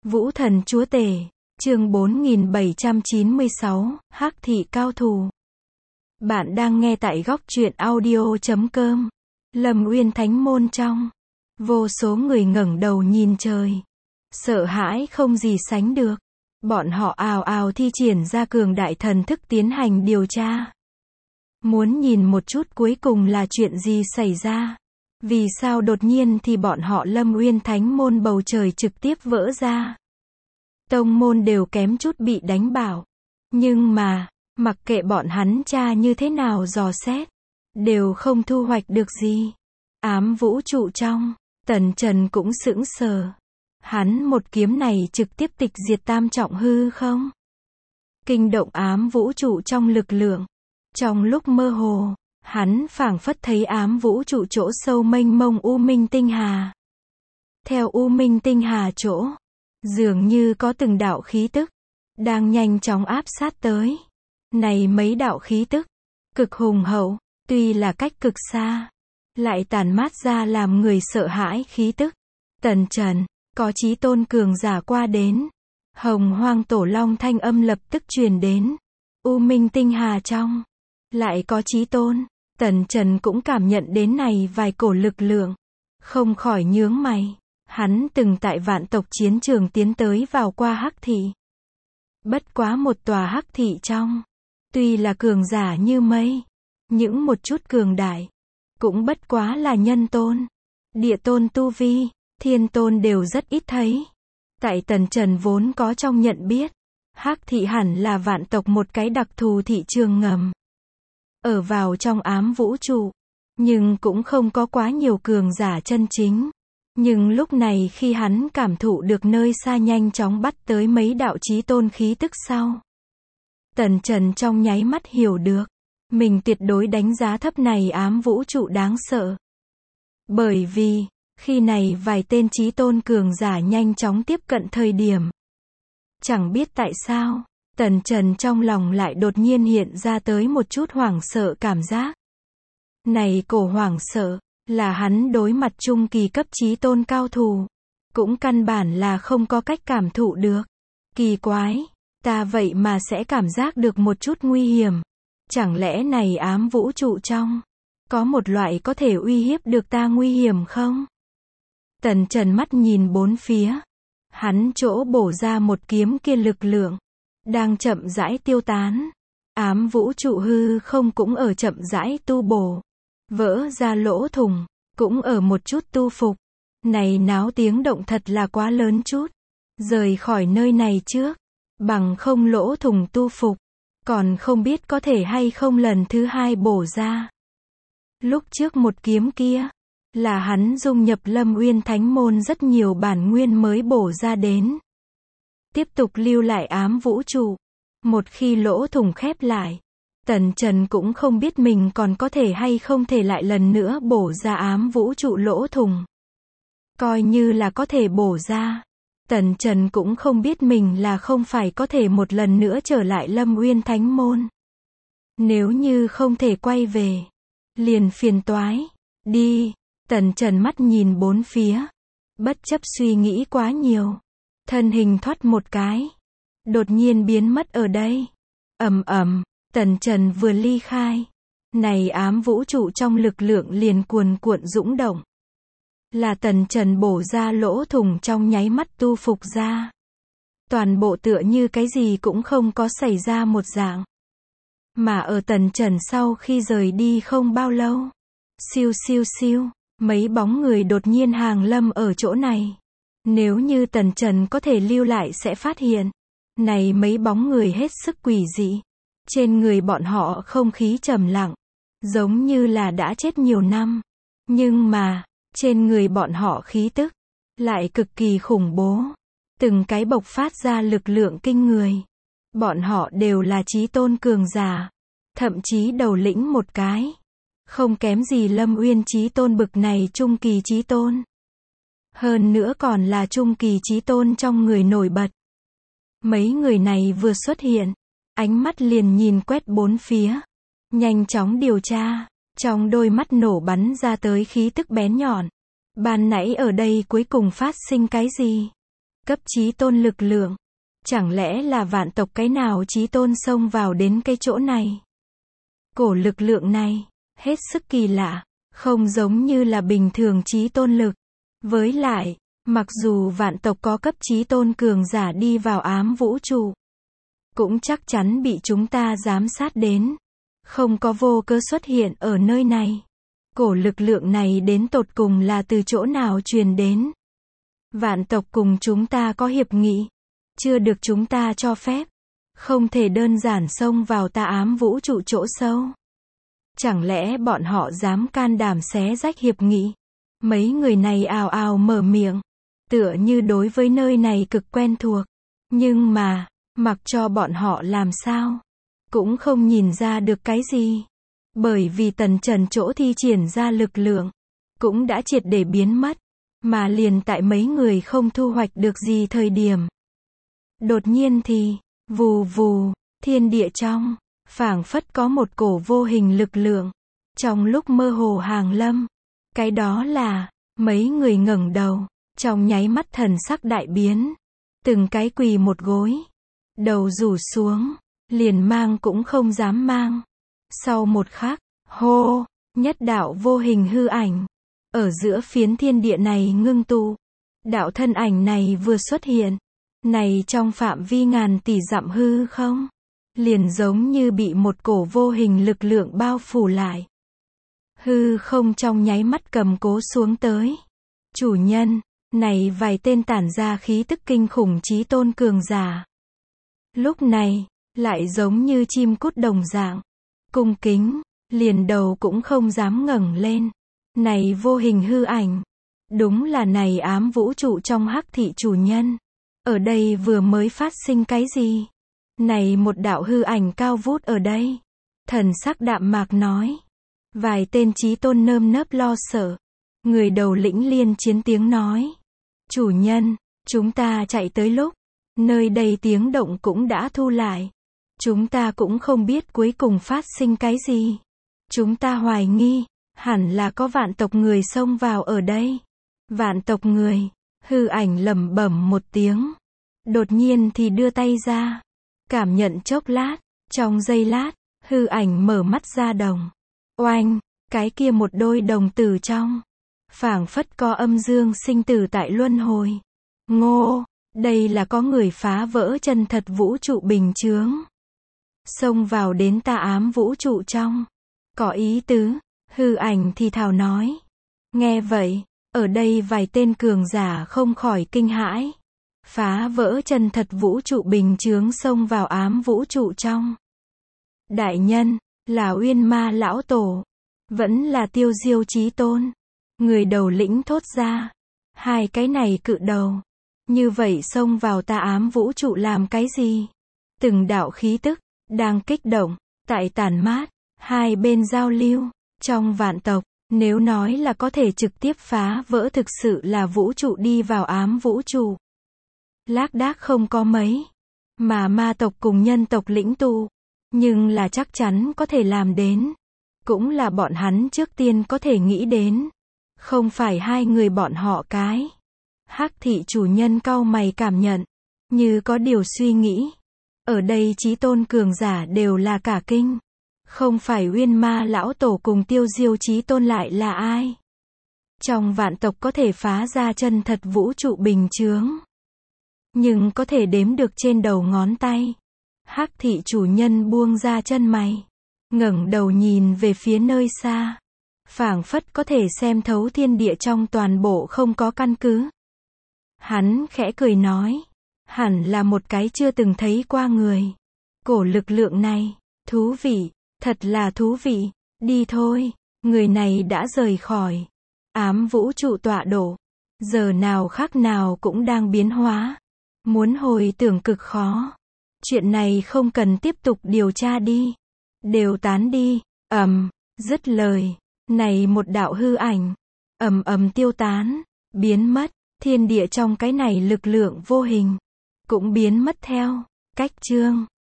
Vũ thần chúa tể, chương 4796, Hắc thị cao thủ. Bạn đang nghe tại góc truyện audio.com. Lâm Uyên Thánh môn trong. Vô số người ngẩng đầu nhìn trời. Sợ hãi không gì sánh được. Bọn họ ào ào thi triển ra cường đại thần thức tiến hành điều tra. Muốn nhìn một chút cuối cùng là chuyện gì xảy ra. Vì sao đột nhiên thì bọn họ Lâm Uyên Thánh môn bầu trời trực tiếp vỡ ra. Tông môn đều kém chút bị đánh bảo. Nhưng mà, mặc kệ bọn hắn tra như thế nào dò xét, đều không thu hoạch được gì. Ám vũ trụ trong, Tần Trần cũng sững sờ. Hắn một kiếm này trực tiếp tịch diệt tam trọng hư không? Kinh động ám vũ trụ trong lực lượng. Trong lúc mơ hồ, hắn phảng phất thấy ám vũ trụ chỗ sâu mênh mông U Minh Tinh Hà. Theo U Minh Tinh Hà chỗ, dường như có từng đạo khí tức, đang nhanh chóng áp sát tới. Này mấy đạo khí tức, cực hùng hậu, tuy là cách cực xa, lại tản mát ra làm người sợ hãi khí tức. Tần Trần, có chí tôn cường giả qua đến. Hồng Hoang Tổ Long thanh âm lập tức truyền đến. U Minh Tinh Hà trong, lại có chí tôn. Tần Trần cũng cảm nhận đến này vài cổ lực lượng, không khỏi nhướng mày. Hắn từng tại vạn tộc chiến trường tiến tới vào qua Hắc thị. Bất quá một tòa Hắc thị trong, tuy là cường giả như mây, những một chút cường đại, cũng bất quá là nhân tôn, địa tôn tu vi, thiên tôn đều rất ít thấy. Tại Tần Trần vốn có trong nhận biết, Hắc thị hẳn là vạn tộc một cái đặc thù thị trường ngầm. Ở vào trong ám vũ trụ, nhưng cũng không có quá nhiều cường giả chân chính. Nhưng lúc này khi hắn cảm thụ được nơi xa nhanh chóng bắt tới mấy đạo chí tôn khí tức sau, Tần Trần trong nháy mắt hiểu được, mình tuyệt đối đánh giá thấp này ám vũ trụ đáng sợ. Bởi vì, khi này vài tên chí tôn cường giả nhanh chóng tiếp cận thời điểm. Chẳng biết tại sao, Tần Trần trong lòng lại đột nhiên hiện ra tới một chút hoảng sợ cảm giác. Này cổ hoảng sợ, là hắn đối mặt trung kỳ cấp chí tôn cao thủ, cũng căn bản là không có cách cảm thụ được. Kỳ quái, ta vậy mà sẽ cảm giác được một chút nguy hiểm. Chẳng lẽ này ám vũ trụ trong, có một loại có thể uy hiếp được ta nguy hiểm không? Tần Trần mắt nhìn bốn phía. Hắn chỗ bổ ra một kiếm kia lực lượng, đang chậm rãi tiêu tán. Ám vũ trụ hư không cũng ở chậm rãi tu bổ. Vỡ ra lỗ thủng, cũng ở một chút tu phục. Này náo tiếng động thật là quá lớn chút. Rời khỏi nơi này trước, bằng không lỗ thủng tu phục, còn không biết có thể hay không lần thứ hai bổ ra. Lúc trước một kiếm kia, là hắn dung nhập Lâm Uyên Thánh môn rất nhiều bản nguyên mới bổ ra đến. Tiếp tục lưu lại ám vũ trụ. Một khi lỗ thủng khép lại, Tần Trần cũng không biết mình còn có thể hay không thể lại lần nữa bổ ra ám vũ trụ lỗ thủng. Coi như là có thể bổ ra, Tần Trần cũng không biết mình là không phải có thể một lần nữa trở lại Lâm Uyên Thánh môn. Nếu như không thể quay về, liền phiền toái. Đi, Tần Trần mắt nhìn bốn phía, bất chấp suy nghĩ quá nhiều, thân hình thoát một cái, đột nhiên biến mất ở đây. Ầm ầm, Tần Trần vừa ly khai, này ám vũ trụ trong lực lượng liền cuồn cuộn dũng động. Là Tần Trần bổ ra lỗ thủng trong nháy mắt tu phục ra. Toàn bộ tựa như cái gì cũng không có xảy ra một dạng. Mà ở Tần Trần sau khi rời đi không bao lâu, siêu siêu siêu, mấy bóng người đột nhiên hàng lâm ở chỗ này. Nếu như Tần Trần có thể lưu lại sẽ phát hiện, này mấy bóng người hết sức quỷ dị. Trên người bọn họ không khí trầm lặng, giống như là đã chết nhiều năm. Nhưng mà, trên người bọn họ khí tức, lại cực kỳ khủng bố. Từng cái bộc phát ra lực lượng kinh người. Bọn họ đều là chí tôn cường giả. Thậm chí đầu lĩnh một cái. Không kém gì Lâm Uyên chí tôn bực này trung kỳ chí tôn. Hơn nữa còn là trung kỳ chí tôn trong người nổi bật. Mấy người này vừa xuất hiện, ánh mắt liền nhìn quét bốn phía. Nhanh chóng điều tra, trong đôi mắt nổ bắn ra tới khí tức bén nhọn. Ban nãy ở đây cuối cùng phát sinh cái gì? Cấp chí tôn lực lượng. Chẳng lẽ là vạn tộc cái nào chí tôn xông vào đến cái chỗ này? Cổ lực lượng này, hết sức kỳ lạ, không giống như là bình thường chí tôn lực. Với lại, mặc dù vạn tộc có cấp chí tôn cường giả đi vào ám vũ trụ, cũng chắc chắn bị chúng ta giám sát đến. Không có vô cớ xuất hiện ở nơi này. Cổ lực lượng này đến tột cùng là từ chỗ nào truyền đến? Vạn tộc cùng chúng ta có hiệp nghị, chưa được chúng ta cho phép. Không thể đơn giản xông vào ta ám vũ trụ chỗ sâu. Chẳng lẽ bọn họ dám can đảm xé rách hiệp nghị? Mấy người này ào ào mở miệng, tựa như đối với nơi này cực quen thuộc. Nhưng mà, mặc cho bọn họ làm sao, cũng không nhìn ra được cái gì. Bởi vì Tần Trần chỗ thi triển ra lực lượng, cũng đã triệt để biến mất. Mà liền tại mấy người không thu hoạch được gì thời điểm. Đột nhiên thì, vù vù, thiên địa trong, phảng phất có một cổ vô hình lực lượng. Trong lúc mơ hồ hàng lâm, cái đó là, mấy người ngẩng đầu, trong nháy mắt thần sắc đại biến. Từng cái quỳ một gối, đầu rủ xuống, liền mang cũng không dám mang. Sau một khắc, hô, nhất đạo vô hình hư ảnh, ở giữa phiến thiên địa này ngưng tụ. Đạo thân ảnh này vừa xuất hiện, này trong phạm vi ngàn tỷ dặm hư không, liền giống như bị một cổ vô hình lực lượng bao phủ lại. Hư không trong nháy mắt cầm cố xuống tới. Chủ nhân, này vài tên tản ra khí tức kinh khủng chí tôn cường giả. Lúc này, lại giống như chim cút đồng dạng, cung kính, liền đầu cũng không dám ngẩng lên. Này vô hình hư ảnh, đúng là này ám vũ trụ trong hắc thị chủ nhân. Ở đây vừa mới phát sinh cái gì? Này một đạo hư ảnh cao vút ở đây. Thần sắc đạm mạc nói. Vài tên chí tôn nơm nớp lo sợ. Người đầu lĩnh liên chiến tiếng nói. Chủ nhân, chúng ta chạy tới lúc, nơi đây tiếng động cũng đã thu lại. Chúng ta cũng không biết cuối cùng phát sinh cái gì. Chúng ta hoài nghi, hẳn là có vạn tộc người xông vào ở đây. Vạn tộc người, hư ảnh lẩm bẩm một tiếng. Đột nhiên thì đưa tay ra. Cảm nhận chốc lát, trong giây lát, hư ảnh mở mắt ra đồng. Oanh, cái kia một đôi đồng tử trong. Phảng phất có âm dương sinh tử tại luân hồi. Ngô, đây là có người phá vỡ chân thật vũ trụ bình chướng. Xông vào đến ta ám vũ trụ trong. Có ý tứ, hư ảnh thì thào nói. Nghe vậy, ở đây vài tên cường giả không khỏi kinh hãi. Phá vỡ chân thật vũ trụ bình chướng xông vào ám vũ trụ trong. Đại nhân, là Uyên Ma lão tổ, vẫn là Tiêu Diêu chí tôn. Người đầu lĩnh thốt ra. Hai cái này cự đầu, như vậy xông vào ta ám vũ trụ làm cái gì? Từng đạo khí tức, đang kích động, tại tản mát, hai bên giao lưu, trong vạn tộc, nếu nói là có thể trực tiếp phá vỡ thực sự là vũ trụ đi vào ám vũ trụ. Lác đác không có mấy, mà ma tộc cùng nhân tộc lĩnh tụ, nhưng là chắc chắn có thể làm đến. Cũng là bọn hắn trước tiên có thể nghĩ đến. Không phải hai người bọn họ cái. Hắc thị chủ nhân cau mày cảm nhận, như có điều suy nghĩ. Ở đây chí tôn cường giả đều là cả kinh. Không phải Uyên Ma lão tổ cùng Tiêu Diêu chí tôn lại là ai? Trong vạn tộc có thể phá ra chân thật vũ trụ bình chướng, nhưng có thể đếm được trên đầu ngón tay. Hắc thị chủ nhân buông ra chân mày, ngẩng đầu nhìn về phía nơi xa, phảng phất có thể xem thấu thiên địa trong toàn bộ không có căn cứ. Hắn khẽ cười nói, hẳn là một cái chưa từng thấy qua người. Cổ lực lượng này, thú vị, thật là thú vị. Đi thôi, người này đã rời khỏi ám vũ trụ tọa độ, giờ nào khác nào cũng đang biến hóa. Muốn hồi tưởng cực khó. Chuyện này không cần tiếp tục điều tra đi. Đều tán đi. Dứt lời. Này một đạo hư ảnh. Tiêu tán. Biến mất. Thiên địa trong cái này lực lượng vô hình cũng biến mất theo. Cách chương.